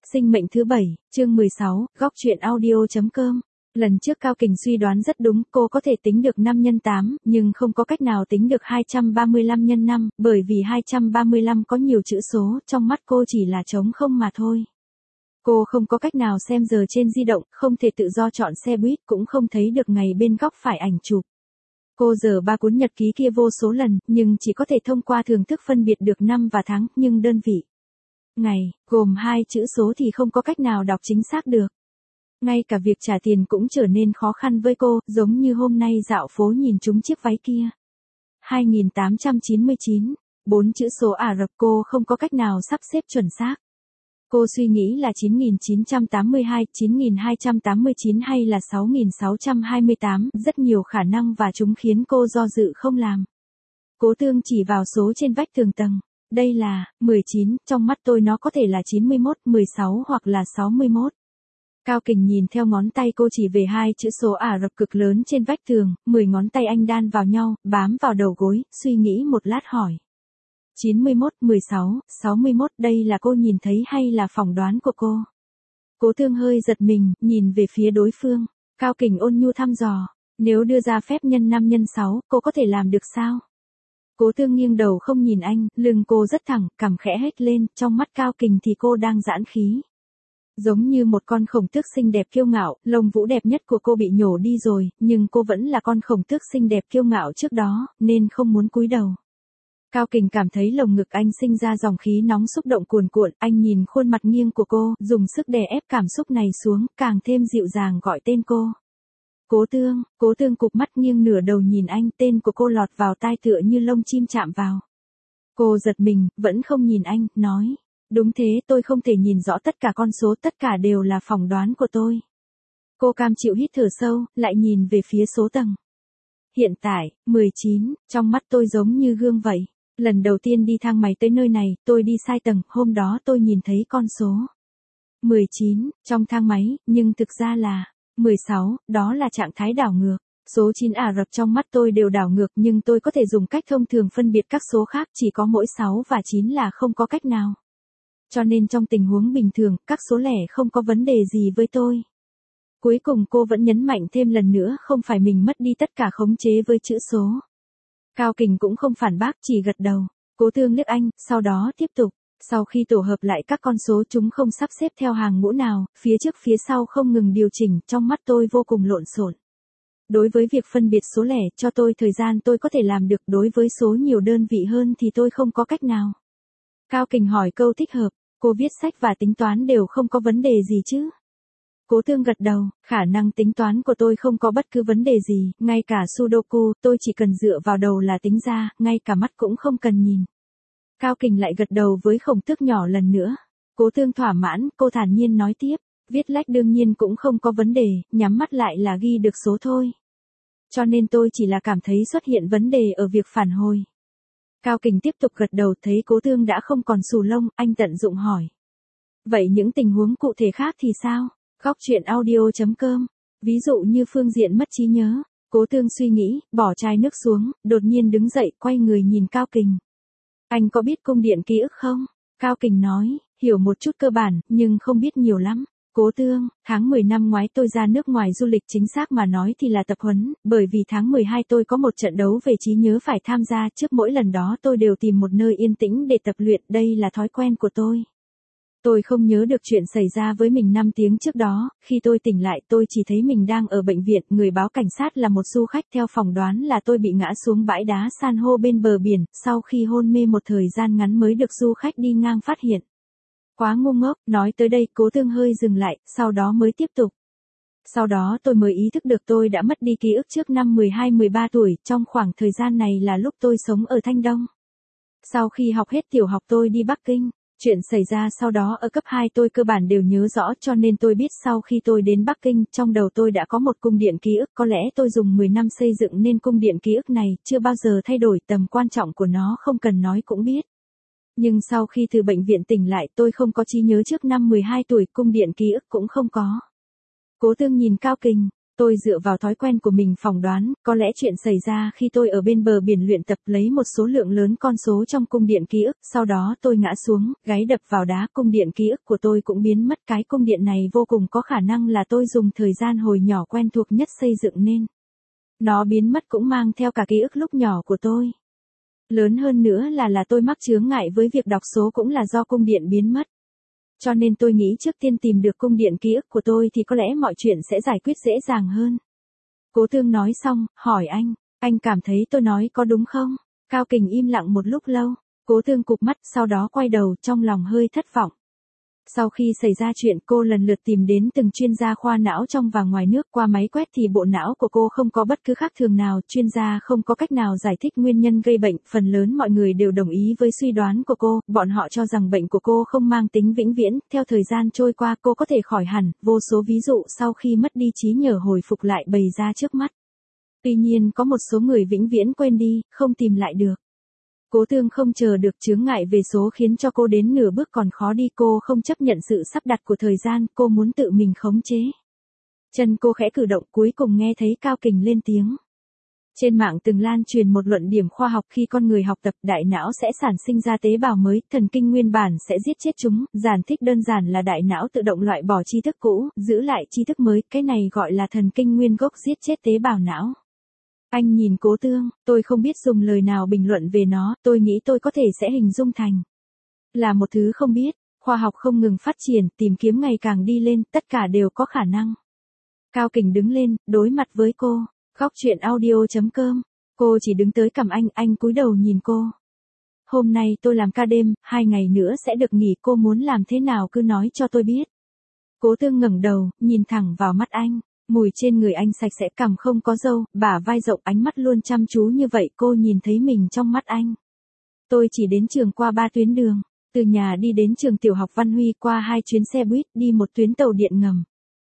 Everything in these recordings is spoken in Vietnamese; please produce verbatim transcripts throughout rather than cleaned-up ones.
Sinh mệnh thứ bảy, chương mười sáu, góc truyện audio.com. Lần trước Cao Kình suy đoán rất đúng, cô có thể tính được năm nhân tám, nhưng không có cách nào tính được hai trăm ba mươi lăm nhân năm, bởi vì hai trăm ba mươi lăm có nhiều chữ số, trong mắt cô chỉ là trống không mà thôi. Cô không có cách nào xem giờ trên di động, không thể tự do chọn xe buýt, cũng không thấy được ngày bên góc phải ảnh chụp. Cô dở ba cuốn nhật ký kia vô số lần, nhưng chỉ có thể thông qua thưởng thức phân biệt được năm và tháng, nhưng đơn vị ngày, gồm hai chữ số thì không có cách nào đọc chính xác được. Ngay cả việc trả tiền cũng trở nên khó khăn với cô, giống như hôm nay dạo phố nhìn trúng chiếc váy kia. hai nghìn tám trăm chín mươi chín, bốn chữ số Ả Rập cô không có cách nào sắp xếp chuẩn xác. Cô suy nghĩ là chín nghìn chín trăm tám mươi hai, chín nghìn hai trăm tám mươi chín hay là sáu nghìn sáu trăm hai mươi tám, rất nhiều khả năng và chúng khiến cô do dự không làm. Cố Tương chỉ vào số trên vách tường tầng. Đây là, mười chín, trong mắt tôi nó có thể là chín mươi mốt, mười sáu hoặc là sáu mươi mốt. Cao Kình nhìn theo ngón tay cô chỉ về hai chữ số Ả Rập cực lớn trên vách tường, mười ngón tay anh đan vào nhau, bám vào đầu gối, suy nghĩ một lát hỏi. chín mươi mốt, mười sáu, sáu mươi mốt, đây là cô nhìn thấy hay là phỏng đoán của cô? Cố Tương hơi giật mình, nhìn về phía đối phương. Cao Kình ôn nhu thăm dò, nếu đưa ra phép nhân năm nhân sáu, cô có thể làm được sao? Cố Tương nghiêng đầu không nhìn anh, lưng cô rất thẳng, cằm khẽ hếch lên, trong mắt Cao Kình thì cô đang giãn khí. Giống như một con khổng tước xinh đẹp kiêu ngạo, lông vũ đẹp nhất của cô bị nhổ đi rồi, nhưng cô vẫn là con khổng tước xinh đẹp kiêu ngạo trước đó, nên không muốn cúi đầu. Cao Kình cảm thấy lồng ngực anh sinh ra dòng khí nóng xúc động cuồn cuộn, anh nhìn khuôn mặt nghiêng của cô, dùng sức đè ép cảm xúc này xuống, càng thêm dịu dàng gọi tên cô. Cố Tương, Cố Tương cụp mắt nghiêng nửa đầu nhìn anh, tên của cô lọt vào tai tựa như lông chim chạm vào. Cô giật mình, vẫn không nhìn anh, nói. Đúng thế, tôi không thể nhìn rõ tất cả con số, tất cả đều là phỏng đoán của tôi. Cô cam chịu hít thở sâu, lại nhìn về phía số tầng. Hiện tại, mười chín, trong mắt tôi giống như gương vậy. Lần đầu tiên đi thang máy tới nơi này, tôi đi sai tầng, hôm đó tôi nhìn thấy con số mười chín, trong thang máy, nhưng thực ra là mười sáu, đó là trạng thái đảo ngược. Số chín Ả Rập trong mắt tôi đều đảo ngược nhưng tôi có thể dùng cách thông thường phân biệt các số khác, chỉ có mỗi sáu và chín là không có cách nào. Cho nên trong tình huống bình thường, các số lẻ không có vấn đề gì với tôi. Cuối cùng cô vẫn nhấn mạnh thêm lần nữa, không phải mình mất đi tất cả khống chế với chữ số. Cao Kình cũng không phản bác, chỉ gật đầu. Cố Tương liếc anh, sau đó tiếp tục. Sau khi tổ hợp lại các con số chúng không sắp xếp theo hàng ngũ nào, phía trước phía sau không ngừng điều chỉnh, trong mắt tôi vô cùng lộn xộn. Đối với việc phân biệt số lẻ, cho tôi thời gian tôi có thể làm được, đối với số nhiều đơn vị hơn thì tôi không có cách nào. Cao Kình hỏi câu thích hợp, cô viết sách và tính toán đều không có vấn đề gì chứ? Cố Tương gật đầu, khả năng tính toán của tôi không có bất cứ vấn đề gì, ngay cả Sudoku, tôi chỉ cần dựa vào đầu là tính ra, ngay cả mắt cũng không cần nhìn. Cao Kình lại gật đầu với khổng tước nhỏ lần nữa. Cố Tương thỏa mãn, cô thản nhiên nói tiếp, viết lách đương nhiên cũng không có vấn đề, nhắm mắt lại là ghi được số thôi. Cho nên tôi chỉ là cảm thấy xuất hiện vấn đề ở việc phản hồi. Cao Kình tiếp tục gật đầu, thấy Cố Tương đã không còn xù lông, anh tận dụng hỏi. Vậy những tình huống cụ thể khác thì sao? Góc truyện audio.com. Ví dụ như phương diện mất trí nhớ. Cố Tương suy nghĩ, bỏ chai nước xuống, đột nhiên đứng dậy, quay người nhìn Cao Kình. Anh có biết cung điện ký ức không? Cao Kình nói, hiểu một chút cơ bản, nhưng không biết nhiều lắm. Cố Tương, tháng mười năm ngoái tôi ra nước ngoài du lịch, chính xác mà nói thì là tập huấn, bởi vì tháng mười hai tôi có một trận đấu về trí nhớ phải tham gia, trước mỗi lần đó tôi đều tìm một nơi yên tĩnh để tập luyện, đây là thói quen của tôi. Tôi không nhớ được chuyện xảy ra với mình năm tiếng trước đó, khi tôi tỉnh lại tôi chỉ thấy mình đang ở bệnh viện, người báo cảnh sát là một du khách, theo phỏng đoán là tôi bị ngã xuống bãi đá san hô bên bờ biển, sau khi hôn mê một thời gian ngắn mới được du khách đi ngang phát hiện. Quá ngu ngốc, nói tới đây Cố Tương hơi dừng lại, sau đó mới tiếp tục. Sau đó tôi mới ý thức được tôi đã mất đi ký ức trước năm mười hai mười ba tuổi, trong khoảng thời gian này là lúc tôi sống ở Thanh Đông. Sau khi học hết tiểu học tôi đi Bắc Kinh. Chuyện xảy ra sau đó ở cấp hai tôi cơ bản đều nhớ rõ, cho nên tôi biết sau khi tôi đến Bắc Kinh, trong đầu tôi đã có một cung điện ký ức, có lẽ tôi dùng mười năm xây dựng nên cung điện ký ức này, chưa bao giờ thay đổi, tầm quan trọng của nó không cần nói cũng biết. Nhưng sau khi từ bệnh viện tỉnh lại tôi không có trí nhớ trước năm mười hai tuổi, cung điện ký ức cũng không có. Cố Tương nhìn Cao Kình, Tôi dựa vào thói quen của mình phỏng đoán, có lẽ chuyện xảy ra khi tôi ở bên bờ biển luyện tập lấy một số lượng lớn con số trong cung điện ký ức, sau đó tôi ngã xuống, gáy đập vào đá, cung điện ký ức của tôi cũng biến mất. Cái cung điện này vô cùng có khả năng là tôi dùng thời gian hồi nhỏ quen thuộc nhất xây dựng nên. Nó biến mất cũng mang theo cả ký ức lúc nhỏ của tôi. Lớn hơn nữa là là tôi mắc chướng ngại với việc đọc số cũng là do cung điện biến mất. Cho nên tôi nghĩ trước tiên tìm được cung điện ký ức của tôi thì có lẽ mọi chuyện sẽ giải quyết dễ dàng hơn. Cố Thương nói xong, hỏi anh, anh cảm thấy tôi nói có đúng không? Cao Kình im lặng một lúc lâu, Cố Thương cụp mắt sau đó quay đầu trong lòng hơi thất vọng. Sau khi xảy ra chuyện cô lần lượt tìm đến từng chuyên gia khoa não trong và ngoài nước, qua máy quét thì bộ não của cô không có bất cứ khác thường nào, chuyên gia không có cách nào giải thích nguyên nhân gây bệnh, phần lớn mọi người đều đồng ý với suy đoán của cô, bọn họ cho rằng bệnh của cô không mang tính vĩnh viễn, theo thời gian trôi qua cô có thể khỏi hẳn, vô số ví dụ sau khi mất đi trí nhớ hồi phục lại bày ra trước mắt. Tuy nhiên có một số người vĩnh viễn quên đi, không tìm lại được. Cố Thương không chờ được chướng ngại về số khiến cho cô đến nửa bước còn khó đi, cô không chấp nhận sự sắp đặt của thời gian, cô muốn tự mình khống chế. Chân cô khẽ cử động, cuối cùng nghe thấy Cao Kình lên tiếng. Trên mạng từng lan truyền một luận điểm khoa học, khi con người học tập, đại não sẽ sản sinh ra tế bào mới, thần kinh nguyên bản sẽ giết chết chúng, giải thích đơn giản là đại não tự động loại bỏ tri thức cũ, giữ lại tri thức mới, cái này gọi là thần kinh nguyên gốc giết chết tế bào não. Anh nhìn Cố Thương, tôi không biết dùng lời nào bình luận về nó, tôi nghĩ tôi có thể sẽ hình dung thành là một thứ không biết, khoa học không ngừng phát triển, tìm kiếm ngày càng đi lên, tất cả đều có khả năng. Cao Kình đứng lên, đối mặt với cô, góc chuyện audio chấm com, cô chỉ đứng tới cằm anh, anh cúi đầu nhìn cô. Hôm nay tôi làm ca đêm, hai ngày nữa sẽ được nghỉ, cô muốn làm thế nào cứ nói cho tôi biết. Cố Thương ngẩng đầu, nhìn thẳng vào mắt anh. Mùi trên người anh sạch sẽ, cằm không có râu, bả vai rộng, ánh mắt luôn chăm chú như vậy, cô nhìn thấy mình trong mắt anh. Tôi chỉ đến trường qua ba tuyến đường, từ nhà đi đến trường tiểu học Văn Huy, qua hai chuyến xe buýt, đi một tuyến tàu điện ngầm.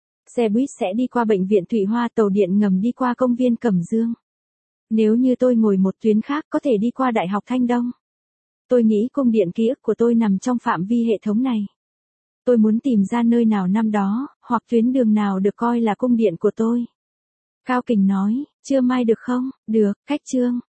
Xe buýt sẽ đi qua bệnh viện Thụy Hoa, tàu điện ngầm đi qua công viên Cẩm Dương. Nếu như tôi ngồi một tuyến khác có thể đi qua Đại học Thanh Đông. Tôi nghĩ cung điện ký ức của tôi nằm trong phạm vi hệ thống này. Tôi muốn tìm ra nơi nào năm đó, hoặc tuyến đường nào được coi là cung điện của tôi. Cao Kình nói, trưa mai được không? Được, cách chương.